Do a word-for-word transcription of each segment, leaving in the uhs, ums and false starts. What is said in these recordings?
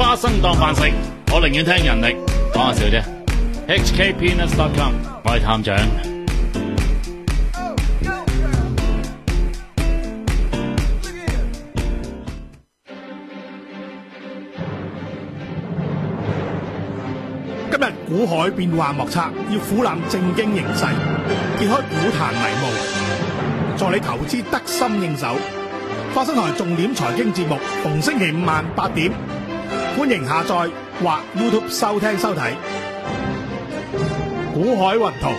花生當飯食，我寧願聽人力。講下笑啫。H K Peanuts dot com， 我係探長。 今日股海變幻莫測，要俯覽正經形勢，揭開股壇迷霧，助你投資得心應手。花生台重點財經節目，逢星期五晚八點，歡迎下載或 YouTube 收聽收睇。股海雲圖，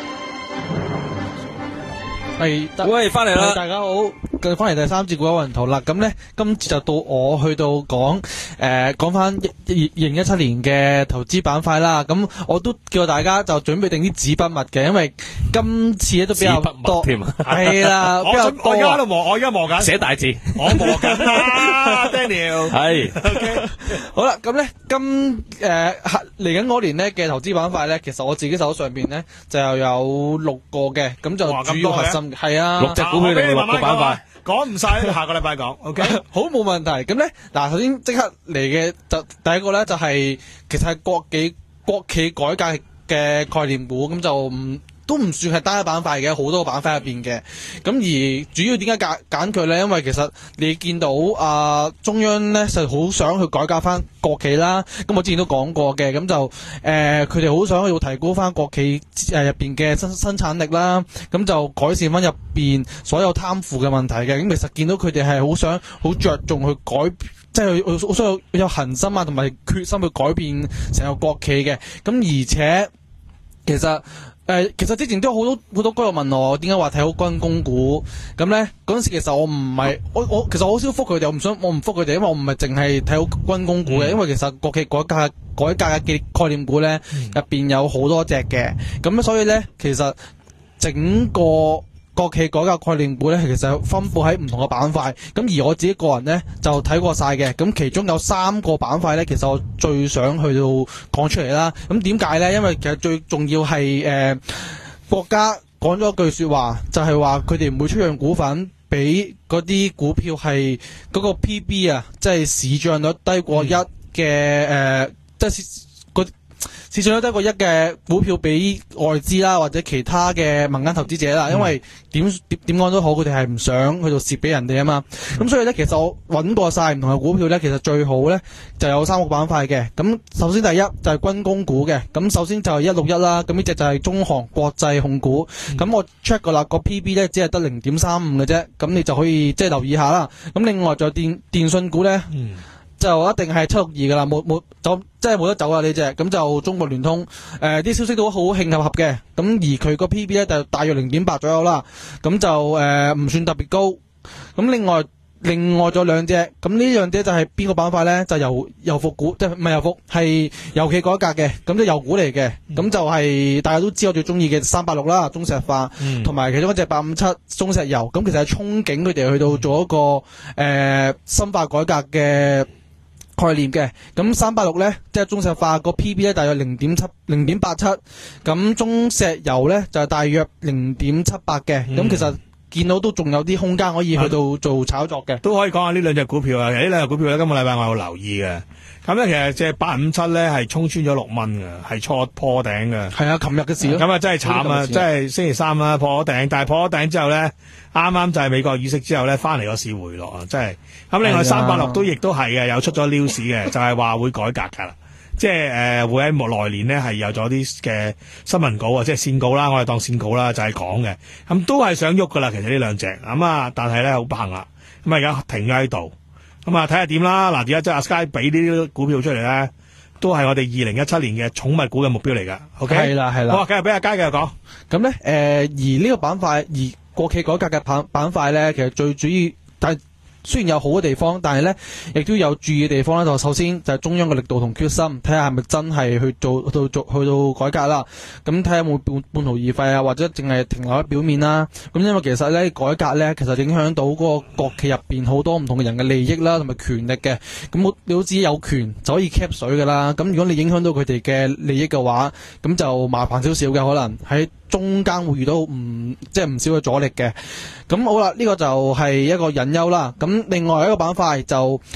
係， 喂，翻嚟啦！ 大家好，繼翻嚟第三節股海雲圖啦。咁咧，今次就到我去到講，誒，講翻二零一七年嘅投資板塊啦。咁我都叫大家就準備定啲紙筆墨嘅，因為今次咧都比較多添。係啦，比較多。 我而家喺度望，我而家望緊寫大字， 我望緊啦 ，Daniel。 係 ，OK。 好啦，咁咧今誒嚟緊嗰年咧嘅投資板塊咧，其實我自己手上邊咧就有六個嘅，咁就主要核心係啊， 六隻股票定六個板塊， 講唔晒，下個禮拜講。OK， 好冇問題。咁咧嗱，首先即刻嚟嘅就第一個咧就係、是、其實係國企國企改革嘅概念股，咁就唔。都唔算係單一板塊嘅，好多個板塊入邊嘅。咁而主要點解揀揀佢咧？因為其實你見到啊、呃、中央咧就好想去改革翻國企啦。咁我之前都講過嘅，咁就誒佢哋好想去提高翻國企誒入邊嘅生生產力啦。咁就改善翻入邊所有貪腐嘅問題嘅。咁其實見到佢哋係好想好着重去改，即係好想有有恆心啊，同埋決心去改變成個國企嘅。咁而且其實。誒、呃，其實之前都有好多好多觀眾問我，點解話睇好軍工股？咁咧嗰陣時其實我唔係，我我其實我好少覆佢哋，我唔想我唔覆佢哋，因為我唔係淨係睇好軍工股嘅，嗯、因為其實國企改革改革嘅概念股咧入邊有好多隻嘅，咁所以咧其實整個。國企改革概念股咧，其實分布喺唔同嘅板塊。咁而我自己個人咧就睇過晒嘅。咁其中有三個板塊咧，其實我最想去到講出嚟啦。咁點解咧？因為其實最重要係誒、呃、國家講咗一句說話，就係話佢哋唔會出讓股份俾嗰啲股票係嗰個 P B 啊，即係市賬率低過一嘅誒，即係、呃。就是市場有低過一嘅股票俾外資啦，或者其他嘅民間投資者啦，因為點點點講都好，佢哋係唔想去到蝕俾人哋啊嘛。咁、嗯、所以咧，其實我揾過晒唔同嘅股票咧，其實最好咧就有三個板塊嘅。咁首先第一就係軍工股嘅，咁首先就係一六一啦，咁呢隻就係中航國際控股。咁、嗯、我 check 過啦，個 P B 咧只係得零點三五嘅啫，咁你就可以即係留意下啦。咁另外就電電信股咧。嗯就一定係七六二噶啦，冇冇走，即係冇得走啊呢隻。咁就中國聯通，誒、呃、啲消息都好慶合合嘅。咁而佢個 P B 咧就大約零點八左右啦。咁就誒唔、呃、算特別高。咁另外另外咗兩隻，咁呢兩隻就係邊個板塊咧？就油油服股，即係唔係油服，係油企改革嘅。咁即係油股嚟嘅。咁、嗯、就係、是、大家都知我最中意嘅三八六啦，中石化，同埋、嗯、其中一隻八五七中石油。咁其實係憧憬佢哋去到做一個誒、呃、深化改革嘅概念嘅。咁三八六咧，即係中石化個 P B 咧，大約零點七、零點八七，咁中石油咧就係大約零點七八嘅。咁、嗯、其實見到都仲有啲空間可以去到做炒作嘅， 都可以講下呢兩隻股票啊。其實呢兩隻股票咧，今個禮拜我有留意嘅。咁咧，其實即係八五七咧係衝穿咗六蚊嘅，係錯破頂嘅。 係啊，琴日嘅事咯。 咁啊，真係慘啊！真係星期三啦，破咗頂，但係破咗頂之後咧，啱啱就係美國議息之後咧，翻嚟個市回落啊，真係。咁另外三八六都亦都係嘅，有出咗 news 嘅，就係話會改革㗎啦。即係誒、呃、會喺來年呢係有咗啲嘅新聞稿啊，即係線稿啦，我哋當線稿啦，就係講嘅。咁都係想喐㗎啦，其實呢兩隻咁啊，但係咧好不幸啦，咁啊而家停咗喺度。咁啊睇下點啦。嗱，而家即係阿 Sky 俾呢啲股票出嚟咧，都係我哋二零一七年嘅寵物股嘅目標嚟㗎。OK， 係啦係啦。 好，繼續俾阿佳繼續講。 咁咧誒，而呢個板塊，而國企改革嘅板板塊咧，其實最主要但係。雖然有好嘅地方，但係咧亦都有注意嘅地方咧。就首先就係中央嘅力度同決心，睇下係咪真係去做到做去到改革啦。咁睇下有冇半半途而廢啊，或者淨係停留喺表面啦。咁因為其實咧改革咧，其實影響到嗰個國企入邊好多唔同嘅人嘅利益啦，同埋權力嘅。咁你都知有權就可以 cap 水噶啦。咁如果你影響到佢哋嘅利益嘅話，咁就麻煩少少嘅，可能喺中間會遇到唔即係唔少嘅阻力嘅。咁好啦，呢、這個就係一個隱憂啦。咁另外一個板塊就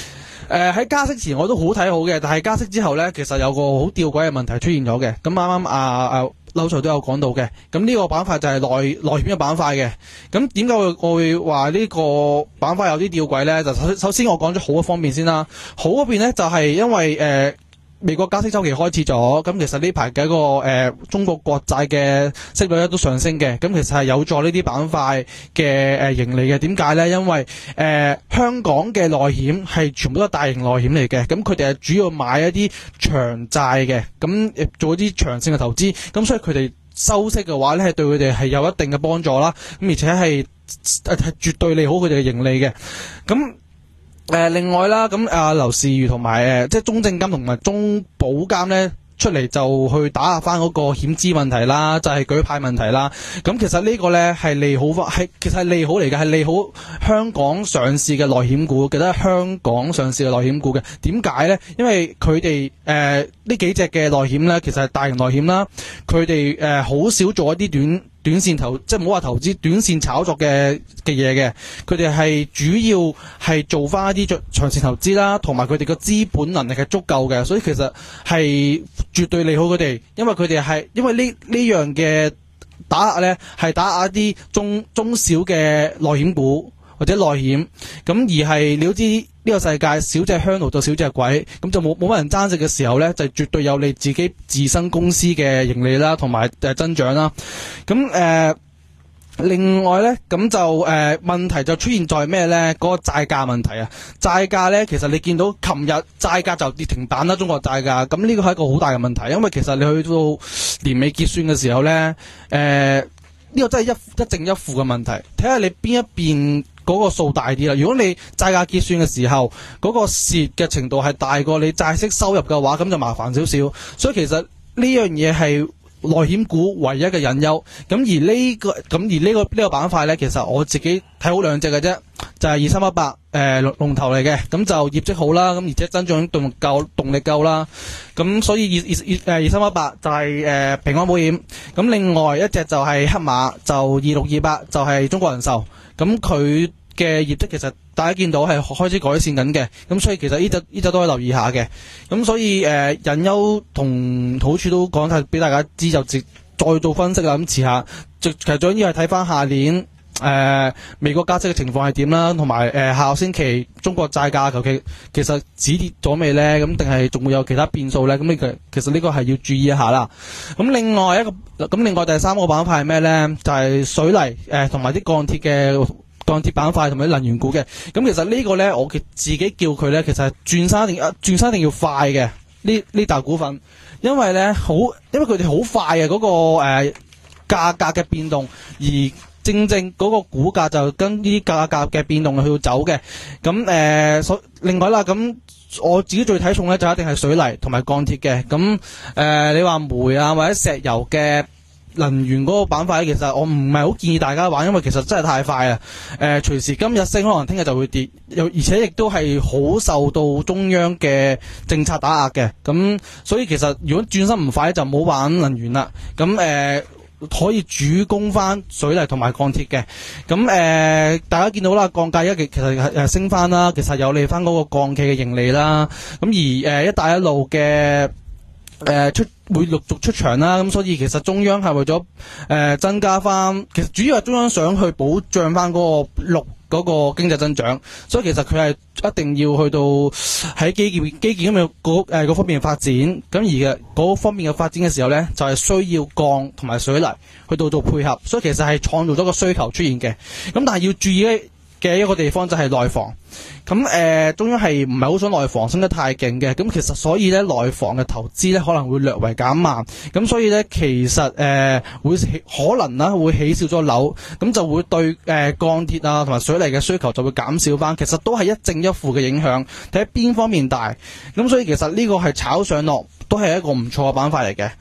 誒喺加息前我都好睇好嘅，但係加息之後咧，其實有個好吊詭嘅問題出現咗嘅。咁啱啱啊啊劉 Sir 都有講到嘅。咁呢個板塊就係內內險嘅板塊嘅。咁點解我我會話呢個板塊有啲吊詭咧？就首首先我講咗好嘅方面先啦。好嗰邊咧就係因為誒。呃美國加息週期開始咗，咁其實呢排嘅一個誒、呃、中國國債嘅息率咧都上升嘅，咁其實係有助呢啲板塊嘅誒盈利嘅。點解咧？因為誒、呃、香港嘅內險係全部都係大型內險嚟嘅，咁佢哋係主要買一啲長債嘅，咁做一啲長線嘅投資，咁所以佢哋收息嘅話咧係對佢哋係有一定嘅幫助啦，咁而且係係絕對利好佢哋嘅盈利嘅，咁。誒、呃，另外啦，咁啊，劉士余同埋誒，即係中證監同埋中保監咧出嚟就去打壓翻嗰個險資問題啦，就係、是、舉牌問題啦。咁其實呢個咧係利好翻，係其實係利好嚟嘅，係利好香港上市嘅內險股，記得香港上市嘅內險股嘅。點解咧？因為佢哋誒呢幾隻嘅內險咧，其實係大型內險啦，佢哋誒好少做一啲短。短線投即係唔好話投資，短線炒作嘅嘅嘢嘅，佢哋係主要係做翻一啲長線投資啦，同埋佢哋個資本能力係足夠嘅，所以其實係絕對利好佢哋，因為佢哋係因為呢呢樣嘅打壓咧係打壓一啲中中小嘅內險股或者內險，咁而係你都知呢個世界少隻香爐就少隻鬼，咁就冇冇乜人爭食嘅時候咧，就絕對有利自己自身公司嘅盈利啦，同埋誒增長啦。咁誒、呃，另外咧，咁就誒、呃、問題就出現在咩咧？嗰、那個債價問題啊，債價咧，其實你見到琴日債價就跌停板啦，中國債價，咁呢個係一個好大嘅問題，因為其實你去到年尾結算嘅時候咧，誒、呃、呢、這個真係一一正一負嘅問題，睇下你邊一邊。嗰個數大啲啦，如果你債價結算嘅時候，嗰、那個蝕嘅程度係大過你債息收入嘅話，咁就麻煩少少。所以其實呢樣嘢係內險股唯一嘅隱憂。咁而呢、這個咁而呢、這個呢、這個板塊咧，其實我自己睇好兩隻嘅啫，就係二三一八誒龍龍頭嚟嘅，咁就業績好啦，咁而且增長動夠動力夠啦。咁所以二二二誒二三一八就係、是、誒、呃、平安保險。咁另外一隻就係黑馬，就二六二八就係中國人壽。咁佢嘅業績其實大家見到係開始改善緊嘅，咁所以其實呢隻呢隻都可以留意下嘅。咁所以誒隱憂同好處都講晒俾大家知，就直再做分析啦。咁遲下，其實最緊要係睇翻下年誒、呃、美國加息嘅情況係點啦，同埋誒下個星期中國債價求其其實止跌咗未咧？咁定係仲會有其他變數咧？咁呢個其實呢個係要注意一下啦。咁另外一個咁另外第三個板塊係咩咧？就係、是、水泥誒同埋啲鋼鐵嘅。鋼鐵板塊同埋能源股嘅，咁其實呢個咧，我自己叫佢咧，其實係轉身一定轉身一定要快嘅呢呢大股份，因為咧好，因為佢哋好快嘅嗰、那個誒價、呃、格嘅變動，而正正嗰個股價就跟呢啲價格嘅變動去走嘅。咁誒，所、呃、另外啦，咁我自己最睇重咧就一定係水泥同埋鋼鐵嘅。咁誒、呃，你話煤啊或者石油嘅。能源嗰個板塊，其實我唔係好建議大家玩，因為其實真係太快啦。誒、呃，隨時今日升，可能聽日就會跌，又而且亦都係好受到中央嘅政策打壓嘅。咁所以其實如果轉身唔快，就唔好玩能源啦。咁誒、呃、可以主攻翻水泥同埋鋼鐵嘅。咁誒、呃、大家見到啦，鋼價一其實誒升翻啦，其實有利翻嗰個鋼企嘅盈利啦。咁而誒、呃、一帶一路嘅。誒、呃，出會陸續出場啦，咁所以其實中央係為咗誒、呃、增加翻，其實主要係中央想去保障翻嗰個綠嗰個經濟增長，所以其實佢係一定要去到喺基建基建咁樣嗰誒嗰方面嘅發展，咁而嘅嗰方面嘅發展嘅時候咧，就係、是、需要鋼同埋水泥去到做配合，所以其實係創造咗個需求出現嘅，咁但係要注意咧。嘅一個地方就係內房，咁誒、呃、中央係唔係好想內房升得太勁嘅，咁其實所以咧內房嘅投資咧可能會略為減慢，咁所以咧其實誒、呃、會可能啦會起少咗樓，咁就會對誒、呃、鋼鐵啊同埋水泥嘅需求就會減少翻，其實都係一正一負嘅影響，睇下邊方面大，咁所以其實呢個係炒上落都係一個唔錯嘅板塊嚟嘅。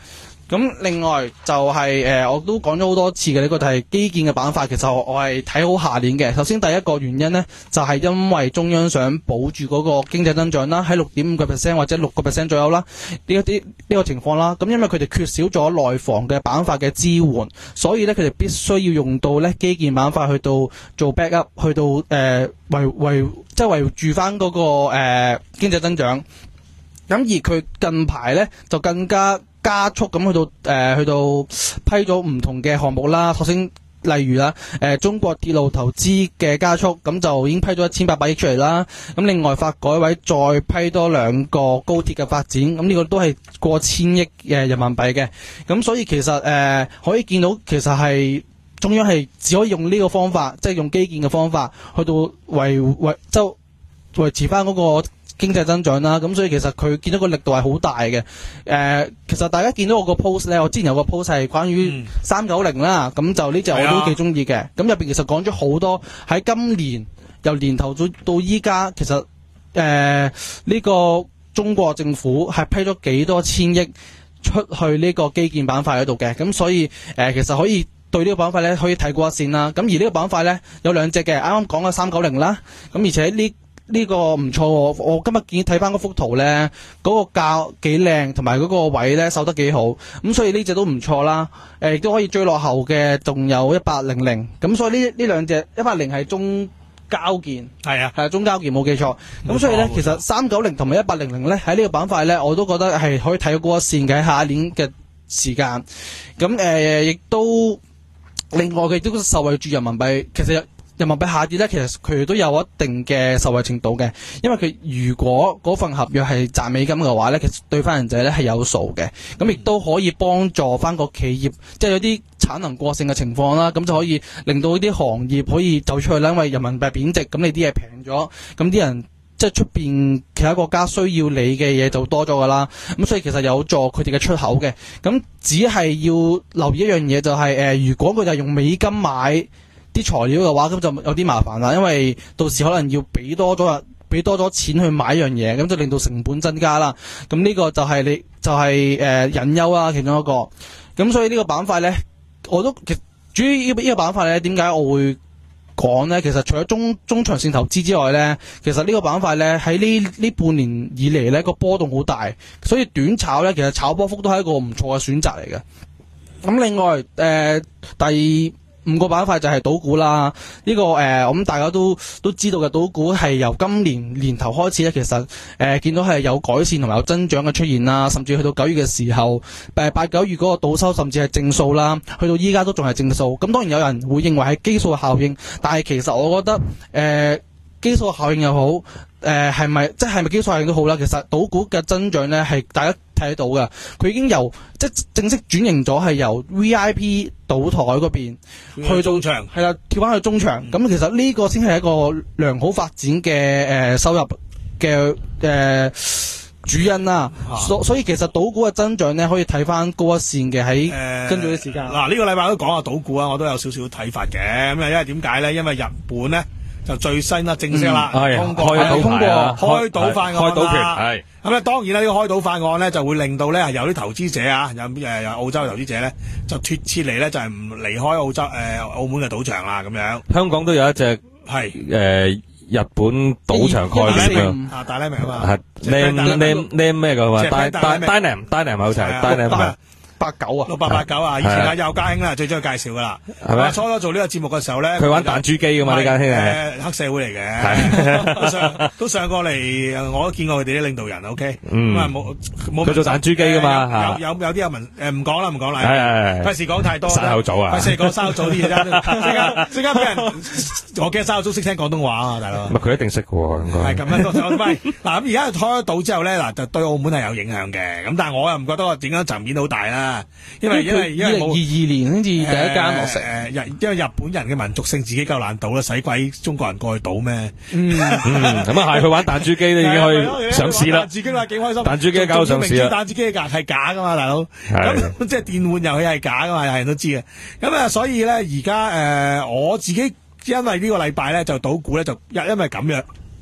咁另外就係、是、誒、呃，我都講咗好多次嘅呢、這個就係基建嘅板塊，其實我我係睇好下年嘅。首先第一個原因呢，就係、是、因為中央想保住嗰個經濟增長啦，喺六點五個 percent 或者六個 percent 左右啦，呢一啲呢個情況啦。咁因為佢哋缺少咗內房嘅板塊嘅支援，所以咧佢哋必須要用到咧基建板塊去到做 backup，去到誒維維即係維住翻嗰個誒、呃、經濟增長。咁而佢近排咧就更加加速咁去到誒、呃、去到批咗唔同嘅項目啦。首先例如啦，誒、呃、中國鐵路投資嘅加速，咁就已經批咗一千八百億出嚟啦。咁另外發改委再批多兩個高鐵嘅發展，咁呢個都係過千億嘅人民幣嘅。咁所以其實誒、呃、可以見到其實係中央係只可以用呢個方法，即係用基建嘅方法去到維維即係維持翻嗰個經濟增長啦。咁所以其實佢見到個力度係好大嘅。誒、呃，其實大家見到我個 post 咧，我之前有個 post 係關於三九零啦，咁、嗯、就呢隻我都幾中意嘅。咁入邊其實講咗好多喺今年由年頭到到依家，其實誒呢、呃這個中國政府係批咗幾多千億出去呢個基建板塊嗰度嘅。咁所以誒、呃，其實可以對呢個板塊咧可以睇過一線啦。咁而呢個板塊咧有兩隻嘅，啱啱講嘅三九零啦。咁而且呢？呢個唔錯，我今日見睇翻嗰幅圖呢，嗰、那個價幾靚，同埋嗰個位呢守得幾好，咁所以呢隻都唔錯啦。誒、呃，亦都可以追落後嘅，仲有一八零零，咁所以呢呢兩隻一八零係中交建，係啊，係啊，中交建冇記錯。咁所以呢，其實三九零同埋一八零零呢，喺呢個板塊呢，我都覺得係可以睇過一線嘅，喺下一年嘅時間。咁誒，亦、呃、都另外佢亦都受惠住人民幣，其實。人民幣下跌咧，其實佢都有一定嘅受惠程度嘅，因為佢如果嗰份合約係賺美金嘅話咧，其實對翻人仔咧係有數嘅，咁亦都可以幫助翻個企業，即係有啲產能過剩嘅情況啦，咁就可以令到呢啲行業可以走出去啦，因為人民幣貶值，咁你啲嘢平咗，咁啲人即係出邊其他國家需要你嘅嘢就多咗噶啦，咁所以其實有助佢哋嘅出口嘅，咁只係要留意一樣嘢就係、是、誒、呃，如果佢就係用美金買啲材料嘅話，咁就有啲麻煩啦，因為到時可能要俾多咗，俾多咗錢去買一樣嘢，咁就令到成本增加啦。咁呢個就係你就係、是、誒、呃、隱憂啦，其中一個。咁所以呢個板塊咧，我都其實主要呢呢個板塊咧，點解我會講咧？其實除咗中中長線投資之外咧，其實呢個板塊咧喺呢呢半年以嚟咧個波動好大，所以短炒咧其實炒波幅都係一個唔錯嘅選擇嚟嘅。咁另外誒、呃、第五個板塊就係賭股啦，呢、這個誒、呃，我諗大家都都知道嘅，賭股係由今年年頭開始咧，其實誒、呃、見到係有改善同埋有增長嘅出現啦，甚至去到九月嘅時候，誒八九月嗰個賭收甚至係正數啦，去到依家都仲係正數。咁當然有人會認為係基數效應，但係其實我覺得誒、呃、基數效應又好，誒係咪即係咪基數效應都好啦，其實賭股嘅增長咧係大家睇得到嘅，佢已經由即係正式轉型咗，係由 V I P 賭台嗰邊去到中場， 係啦，跳翻去中場。咁、嗯、其實呢個先係一個良好發展嘅誒、呃、收入嘅誒、呃、主因啦。啊、所所以其實賭股嘅增長咧，可以睇翻高一線嘅喺跟住啲時間。 嗱呢個禮拜都講下賭股啊，我都有少少睇法嘅。咁啊，因為點解咧？因為日本咧就最新啦，正式啦， 嗯、 通過開通過開開賭法案啦。 開賭權係。 咁咧，當然啦，呢個開賭法案咧，就會令到咧有啲投資者啊，有誒有澳洲嘅投資者咧，就脫撤離咧，就係唔離開澳洲誒、呃、澳門嘅賭場啦，咁樣。 香港都有一隻係誒日本賭場概念啊，大 name 啊嘛， 係 name name name 咩㗎嘛 ？Dynam Dynam 好似係 Dynam。 八九啊， 六八八九啊，以前阿邱家興啦，最中意介紹噶啦，係咪？初初做呢個節目嘅時候咧，佢玩彈珠機噶嘛，呢間兄係黑社會嚟嘅，都上都上過嚟，我都見過佢哋啲領導人 ，OK，咁啊冇冇佢做彈珠機噶嘛，有有有啲有文誒唔講啦唔講啦，係費事講太多， 山口組啊， 費事講山口組啲嘢啫，即刻即刻俾人，我驚山口組識聽廣東話啊，大佬， 佢一定識喎，應該係咁樣多謝，喂，嗱咁而家開咗賭之後咧，嗱就對澳門係有影響嘅，咁但係我又唔覺得我點解層面好大啦。因為因為因為冇二二年先至第一間落成， 誒日因為日本人嘅民族性自己夠難賭啦，使鬼中國人過去賭咩？ 嗯， 咁啊係，佢玩彈珠機都已經可以上市啦。 彈珠機啦，幾開心！ 彈珠機搞到上市啦。 彈珠機係係假噶嘛，大佬。咁即係電玩遊戲係假噶嘛，人人都知嘅。咁啊，所以咧而家誒我自己因為呢個禮拜咧就賭股咧就因因為咁樣，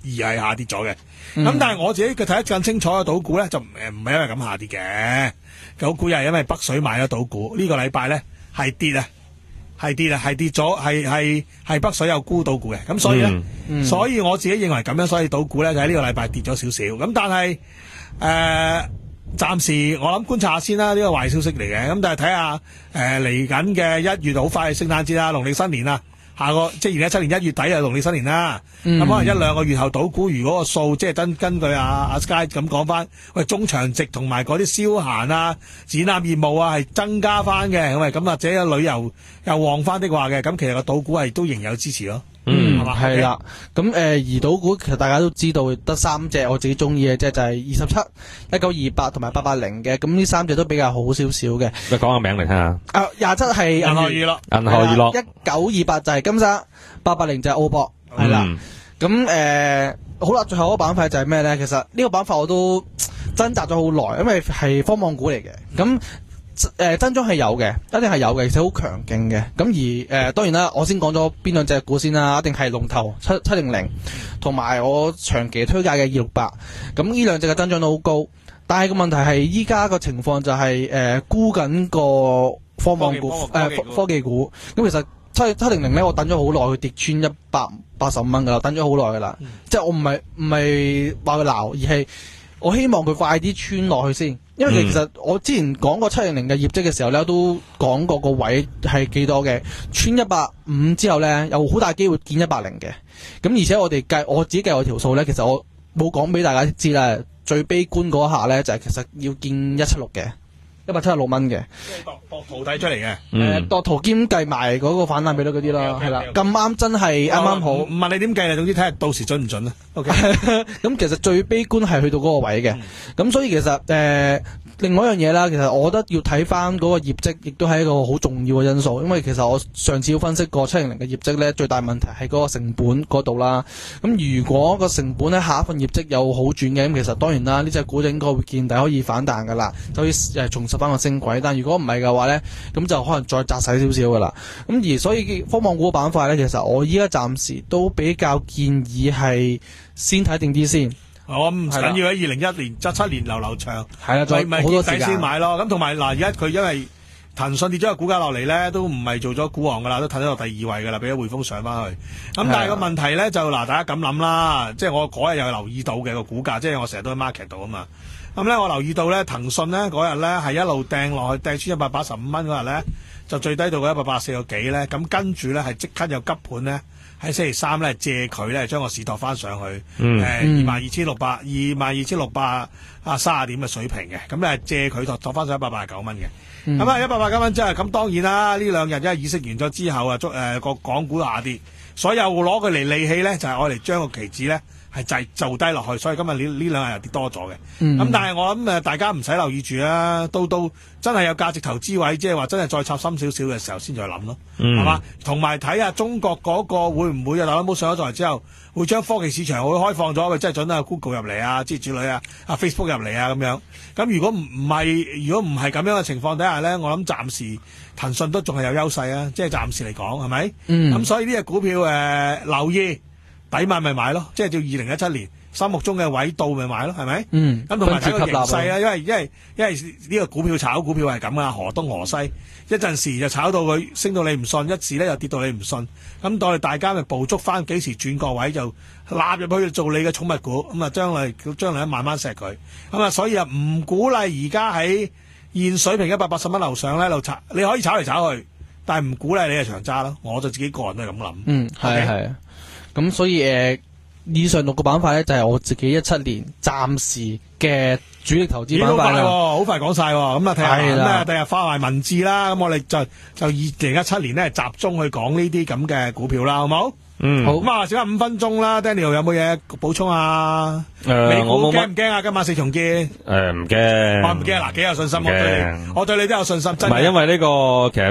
係下跌咗嘅。咁、嗯、但係我自己佢睇得更清楚嘅賭股咧，就唔誒唔係因為咁下跌嘅。賭股又係因為北水買咗賭股，呢、這個禮拜咧係跌啊，係跌啊，係跌咗，係係係北水有沽賭股嘅。咁所以咧，嗯嗯、所以我自己認為咁樣，所以賭股咧就喺呢個禮拜跌咗少少。咁但係誒暫時我諗觀察下先啦，呢、這個壞消息嚟嘅。咁但係睇下誒嚟緊嘅一月好快聖誕節啦，農曆新年啦。下個即係二零一七年一月底就農曆新年啦，咁、嗯、可能一兩個月後賭股，如果個數即係根根據阿阿 Sky 咁講翻，喂中長值同埋嗰啲消閒啊、展覽業務啊係增加翻嘅，咁咁或者旅遊又旺翻的話嘅，咁其實個賭股係都仍有支持咯。 嗯，係嘛，係啦。咁誒，而賭股其實大家都知道得三隻，我自己中意嘅即係就係二十七、一九二八同埋八八零嘅。咁呢三隻都比較好少少嘅。 你講個名嚟聽下。 啊，廿七係銀河娛樂， 銀河娛樂。 一九二八就係金沙，八八零就係澳博，係啦。咁誒，好啦，最後嗰個板塊就係咩咧？其實呢個板塊我都掙扎咗好耐，因為係科網股嚟嘅。咁誒、呃，增長係有嘅，一定係有嘅，而且好強勁嘅。咁而誒、呃，當然啦，我先講咗邊兩隻股先啦，一定係龍頭七七零零，同埋我長期推介嘅二六八。咁呢兩隻嘅增長都好高，但係個問題係依家個情況就係、是、誒、呃、沽緊個科網股誒科、呃、科技股。咁其實七七零零咧，我等咗好耐，佢跌穿一百八十五蚊噶啦，等咗好耐噶啦。嗯、即係我唔係唔係話佢鬧，而係我希望佢快啲穿落去先。因為其實我之前講過七零零嘅業績嘅時候咧，都講過個位係幾多嘅，穿一百五之後咧，有好大機會見一百零嘅。咁而且我哋計我自己計我條數咧，其實我冇講俾大家知啦。最悲觀嗰下咧，就係、是、其實要見一七六嘅，一百七十六蚊嘅。 即係度度圖睇出嚟嘅。 誒，度圖兼計埋嗰個反彈比率嗰啲啦，係啦，咁啱真係啱啱好。唔問你點計啦，總之睇下到時準唔準啦。OK。 咁其實最悲觀係去到嗰個位嘅，咁、嗯、所以其實誒。呃另外一樣嘢啦，其實我覺得要睇翻嗰個業績，亦都係一個好重要嘅因素。因為其實我上次要分析過七零零嘅業績咧，最大問題係嗰個成本嗰度啦。咁如果個成本咧下一份業績有好轉嘅，咁其實當然啦，呢隻股應該會見底可以反彈噶啦，就可以誒重拾翻個升軌。但如果唔係嘅話咧，咁就可能再窄細少少噶啦。咁而所以科網股嘅板塊咧，其實我依家暫時都比較建議係先睇定啲先。 我唔緊要喺二零一年、七七年流流長， 係啦，再咪好多底先買咯。咁同埋嗱，而家佢因為騰訊跌咗個股價落嚟咧，都唔係做咗股王噶啦，都褪咗落第二位噶啦，俾咗匯豐上翻去。咁但係個問題咧就嗱，大家咁諗啦，即係我嗰日有留意到嘅個股價，即係我成日都喺 market 度啊嘛。咁咧我留意到咧，騰訊咧嗰日咧係一路掟落去，掟穿一百八十五蚊嗰日咧，就最低到嘅一百八十四個幾咧。咁跟住咧係即刻有急盤咧。喺星期三咧借佢咧將個市托翻上去，誒二萬二千六百二萬二千六百啊卅點嘅水平嘅，咁咧借佢托托翻上一百八十九蚊嘅，咁啊一百八十九蚊之後，咁當然啦，呢兩日因為議息完咗之後啊，足誒個港股下跌，所以又攞佢嚟利器咧，就係我嚟將個期指咧係就就低落去，所以今日呢呢兩日又跌多咗嘅，咁、嗯、但係我諗誒大家唔使留意住啦，到到真係有價值投資位，即係話真係再插深少少嘅時候先再諗咯，係嘛、嗯？同埋睇下中國嗰個會唔會啊？特朗普上咗台之後，會將科技市場會開放咗，佢真係準啊 Google 入嚟啊，之類啊，啊 Facebook 入嚟啊咁樣。咁如果唔唔係，如果唔係咁樣嘅情況底下咧，我諗暫時騰訊都仲係有優勢啊，即係暫時嚟講係咪？咁、嗯、所以呢隻股票誒、呃、留意。抵買咪買咯，即係叫二零一七年心目中嘅位到咪買咯，係咪？嗯，咁同埋睇個形勢啦，因為因為因為呢個股票炒股票係咁啊，河東河西，一陣時就炒到佢升到你唔信，一時咧又跌到你唔信，咁我哋大家咪捕捉翻幾時轉個位就納入去做你嘅寵物股，咁啊將來將來慢慢錫佢，咁啊所以啊唔鼓勵而家喺現水平一百八十蚊樓上咧，就炒你可以炒嚟炒去，但係唔鼓勵你係長揸咯，我就自己個人都係咁諗。 嗯，係係。咁所以誒、呃，以上六個板塊咧就係、是、我自己一七年暫時嘅主力投資板塊啦。 好快講晒，咁啊睇下咁啊，第日發埋文字啦。咁我哋就就二零一七年咧集中去講呢啲咁嘅股票啦，好唔好？嗯，好。咁啊，剩翻五分鐘啦 ，Daniel 有冇嘢補充啊？誒、呃，美股驚唔驚啊？今晚四重建？誒、 呃，唔驚。 我唔驚嗱，幾有信心。我對你，我對你都有信心。真唔係因為呢、這個其實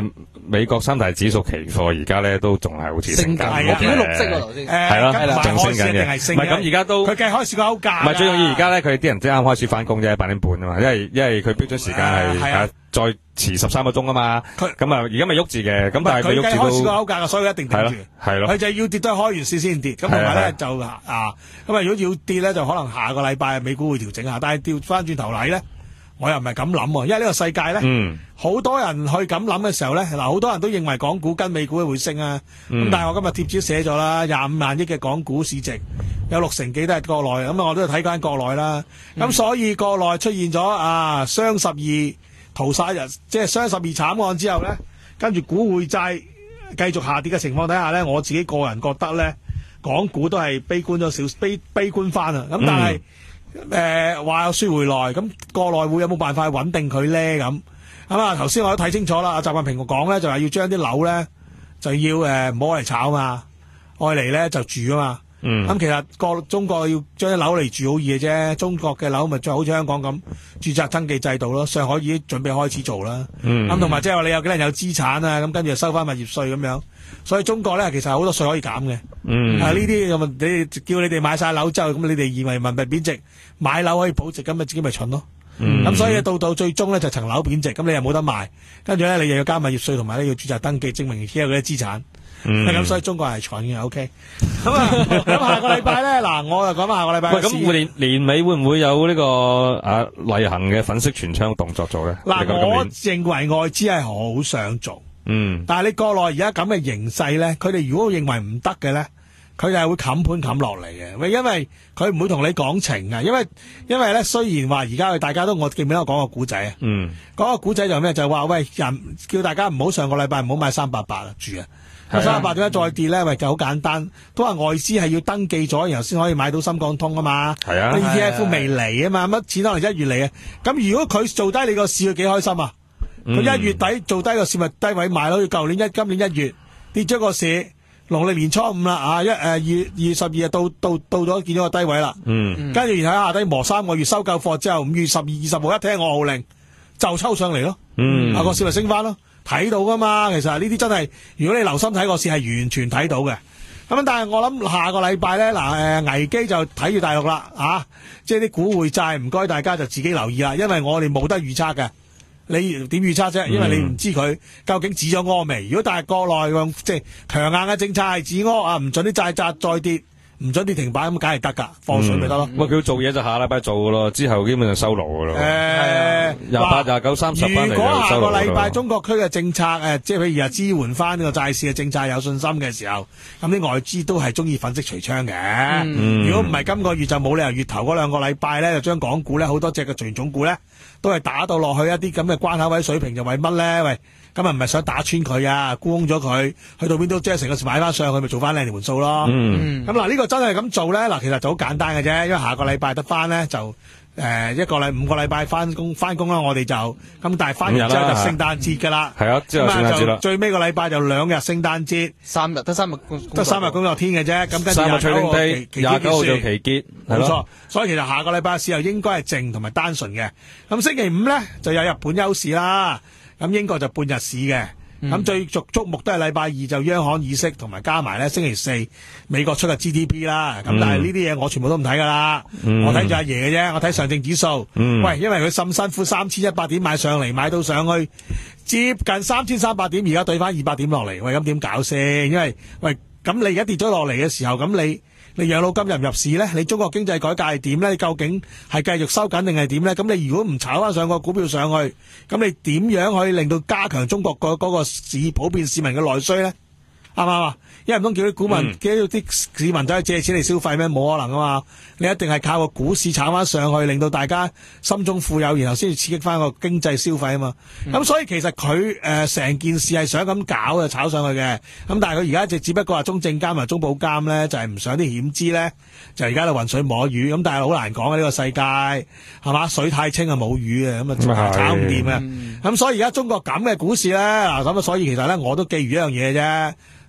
美國三大指數期貨而家咧都仲係好似升緊， 我見到綠色喎頭先。 係咯， 係啦， 仲升緊嘅。唔係咁而家都佢計開市個歐價。 唔係最重要而家咧，佢啲人即係啱開始翻工啫，八點半啊嘛，因為因為佢標準時間係啊再遲十三個鐘啊嘛。咁啊而家咪喐住嘅，咁但係佢喐住都。佢計開市個歐價嘅，所以一定定住。係咯。佢就要跌都係開完市先跌，咁同埋咧就啊咁啊如果要跌咧就可能下個禮拜美股會調整下，但係調翻轉頭嚟咧。我又唔係咁諗喎，因為呢個世界咧，好、嗯、多人去咁諗嘅時候咧，嗱好多人都認為港股跟美股會升啊，咁、嗯、但係我今日貼紙寫咗啦，廿五萬億嘅港股市值，有六成幾都係國內，咁啊我都睇緊國內啦，咁、嗯、所以國內出現咗啊雙十二屠殺日，即係雙十二慘案之後咧，跟住股匯債繼續下跌嘅情況底下咧，我自己個人覺得咧，港股都係悲觀咗少，悲悲觀翻啊，咁但係。嗯誒，話、呃、有輸回來，咁國內會有冇辦法穩定佢咧？咁咁啊，頭先我都睇清楚啦。阿習近平講咧，就係要將啲樓咧就要誒唔好嚟炒嘛，愛嚟咧就住啊嘛。嗯。咁其實國中國要將啲樓嚟住好易嘅啫，中國嘅樓咪就好似香港咁註冊登記制度咯。上海已經準備開始做啦。嗯。咁同埋即係話你有幾多人有資產啊？咁跟住就收翻物業稅咁樣。所以中國咧其實好多稅可以減嘅。嗯。啊呢啲咁啊，你叫你哋買晒樓之後，咁你哋以為人民幣貶值，買樓可以保值，咁咪自己咪蠢咯。嗯。咁所以到到最終咧就層樓貶值，咁你又冇得賣，跟住咧你又要交物業稅，同埋咧要註冊登記證明自己有嗰啲資產。嗯。咁所以中國係蠢嘅 ，OK。咁啊，咁下個禮拜咧，嗱，我就講翻下個禮拜。喂，咁年年尾會唔會有呢、這個啊例行嘅粉飾櫥窗動作做咧？ 嗱，我認為外資係好想做。嗯，但係你國內而家咁嘅形勢咧，佢哋如果認為唔得嘅咧，佢就係會冚盤冚落嚟嘅。喂，因為佢唔會同你講情啊，因為因為咧雖然話而家大家都我記唔記得我講個古仔啊？嗯，講個古仔就咩？就係話喂人叫大家唔好上個禮拜唔好買三百八啊住啊，三百八點解再跌咧？喂就好簡單，都話外資係要登記咗，然後先可以買到深港通啊嘛。係啊 ，E T F 未嚟啊嘛，乜錢可能一月嚟啊？咁如果佢做低你個市，佢幾開心啊？佢一、嗯、月底做低個市咪低位買咯，要舊年一今年一月跌咗個市，農曆年初五啦啊一誒二月二月十二日到到到咗見咗個低位啦，嗯，跟住然後下低磨三個月收夠貨之後，五月十二二十號一聽我號令就抽上嚟咯，嗯，啊個市咪升翻咯，睇到噶嘛，其實呢啲真係如果你留心睇個市係完全睇到嘅，咁但係我諗下個禮拜咧嗱誒危機就睇住大陸啦啊，即係啲股匯債唔該大家就自己留意啦，因為我哋冇得預測嘅。你點預測啫？因為你唔知佢究竟止咗屙未。如果但係國內咁即係強硬嘅政策係止屙啊，唔准啲債債再跌，唔准跌停板咁，梗係得噶，放水咪得咯。喂、嗯，佢做嘢就下禮拜做噶咯，之後基本上收爐噶咯。誒、呃，廿八、廿九、三十翻嚟就收爐。如果下個禮拜中國區嘅政策誒，即係譬如啊支援翻呢個債市嘅政策有信心嘅時候，咁啲外資都係中意粉飾櫥窗嘅。嗯、如果唔係今個月就冇理由月頭嗰兩個禮拜咧，就將港股咧好多隻嘅傳統股咧。都係打到落去一啲咁嘅關口位水平，就為乜咧？喂，咁啊唔係想打穿佢啊，沽空咗佢，去到邊都即係成個時買翻上去，咪做翻靚條盤數咯。嗯，咁嗱呢個真係咁做咧，嗱其實就好簡單嘅啫，因為下個禮拜得翻咧就誒、呃、一個禮五個禮拜翻工翻工啦，我哋就咁，但係翻完之後就聖誕節噶啦。係啊，之後聖誕節啦。最尾個禮拜就兩日聖誕節，三日得三日得三日工作天嘅啫。咁跟住廿九號期廿九號做期結，冇錯。所以其實下個禮拜市又應該係靜同埋單純嘅。咁星期五咧就有日本休市啦，咁英國就半日市嘅。咁、嗯、最續矚目都係禮拜二就央行議息，同埋加埋咧星期四美國出嘅 G D P 啦。咁、嗯、但係呢啲嘢我全部都唔睇噶啦，嗯、我睇住阿爺嘅啫。我睇上證指數，嗯、喂，因為佢咁辛苦三千一百點買上嚟，買到上去接近三千三百點，而家對翻二百點落嚟，喂，咁點搞先？因為喂，咁你而家跌咗落嚟嘅時候，咁你。你養老金入唔入市咧？你中國經濟改革係點咧？你究竟係繼續收緊定係點咧？咁你如果唔炒翻上個股票上去，咁你點樣可以令到加強中國個嗰個市普遍市民嘅內需咧？啱唔啱啊？因為唔通叫啲股民，叫啲市民走去借錢嚟消費咩？冇可能啊嘛！你一定係靠個股市炒翻上去，令到大家心中富有，然後先至刺激翻個經濟消費啊嘛。咁、嗯、所以其實佢誒成件事係想咁搞就炒上去嘅。咁但係佢而家就只不過話中證監同埋中保監咧，就係、是、唔想啲險資咧，就而家就渾水摸魚。咁但係好難講啊！呢、這個世界係嘛，水太清啊冇魚啊，咁啊炒唔掂啊。咁、嗯、所以而家中國咁嘅股市咧，嗱咁啊，所以其實咧我都記住一樣嘢啫。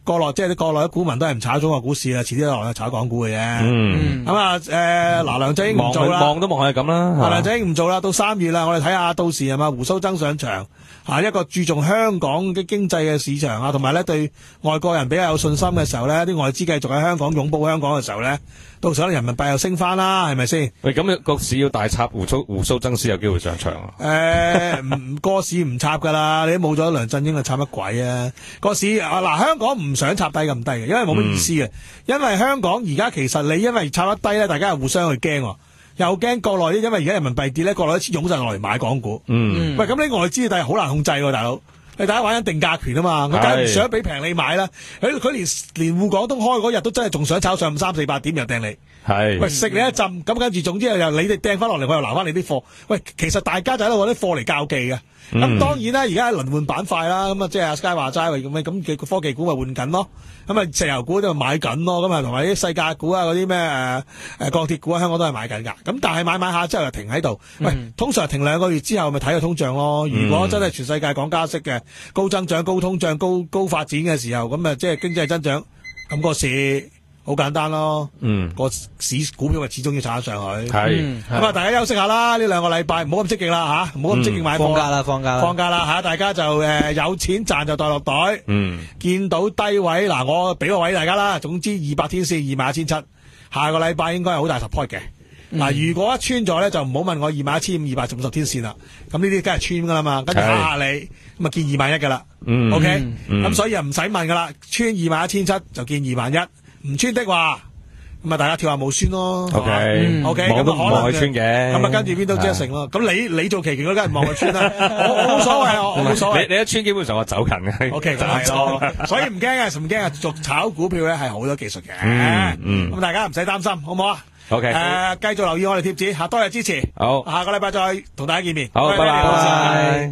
國內即係啲國內啲股民都係唔炒中國股市啦，遲啲落去炒港股嘅啫。嗯，咁啊，誒，嗱，梁振英唔做啦， 望都望係咁啦。 梁振英唔做啦，到三月啦，我哋睇下到時係嘛胡鬚曾上場，吓一個注重香港嘅經濟嘅市場啊，同埋咧對外國人比較有信心嘅時候咧，啲外資繼續喺香港擁抱香港嘅時候咧，到時候人民幣又升翻啦，係咪先？喂， 咁個市要大插胡鬚胡鬚曾先有機會上場啊？ 誒、呃，唔個市唔插噶啦，你都冇咗梁振英啊，插乜鬼啊？個市啊嗱，香港唔想插低咁低嘅，因為冇乜意思嘅、嗯，因為香港而家其實你因為插得低咧，大家係互相去驚。又驚國內，因為而家人民幣跌咧，國內一次湧晒落嚟買港股。嗯，喂，咁呢外資但係好難控制喎，大佬。你大家玩緊定價權啊嘛，佢梗係唔想俾平你買啦。佢佢連連滬港通開嗰日都真係仲想炒上三四百點又掟你。係，喂，食你一浸，咁跟住總之又你哋掟翻落嚟，我又留翻你啲貨。喂，其實大家就喺度攞啲貨嚟較技嘅。咁、嗯、當然啦，而家輪換板塊啦，咁啊即係阿 Sky 話齋咁咁嘅科技股咪換緊咯，咁啊石油股都買緊咯，咁啊同埋啲世界股啊嗰啲咩誒誒鋼鐵股啊，香港都係買緊噶。咁但係買買下之後又停喺度。喂，嗯、通常停兩個月之後咪睇個通脹咯。如果真係全世界講加息嘅，高增長、高通脹、高高發展嘅時候，咁啊即係經濟增長，咁、個市。好簡單咯，嗯，個市股票咪始終要炒上去，係，咁啊，大家休息下啦，呢兩個禮拜唔好咁積極啦吓，唔好咁積極買貨， 放假啦，放假啦， 放假啦吓，大家就誒、呃、有錢賺就袋落袋，嗯，見到低位嗱，我俾個位大家啦，總之二百天線二萬一千七，下個禮拜應該係好大 support 嘅，嗱、嗯，如果一穿咗咧，就唔好問我二萬一千五二百五十天線啦，咁呢啲梗係穿噶啦嘛，跟住嚇下你，咁啊見二萬一噶啦，嗯 ，OK，咁、嗯、所以啊唔使問噶啦，穿二萬一千七就見二萬一。唔穿的話，咁啊大家跳下冇酸咯。O K，O K，咁啊可能望佢穿嘅，咁啊跟住邊都即成咯。咁你你做期權嗰梗係望佢穿啦，我我冇所謂，我冇所謂。你你一穿基本上我走近嘅。O K，就係咯，所以唔驚啊，唔驚啊，做炒股票咧係好多技術嘅。嗯嗯，咁大家唔使擔心，好唔好啊？O K，誒，繼續留意我哋貼紙，吓多謝支持。好，下個禮拜再同大家見面。好，拜拜。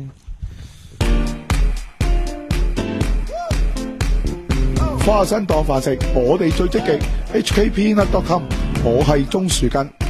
花生當飯食，我哋最積極。H K P Nut dot com， 我係鍾樹根。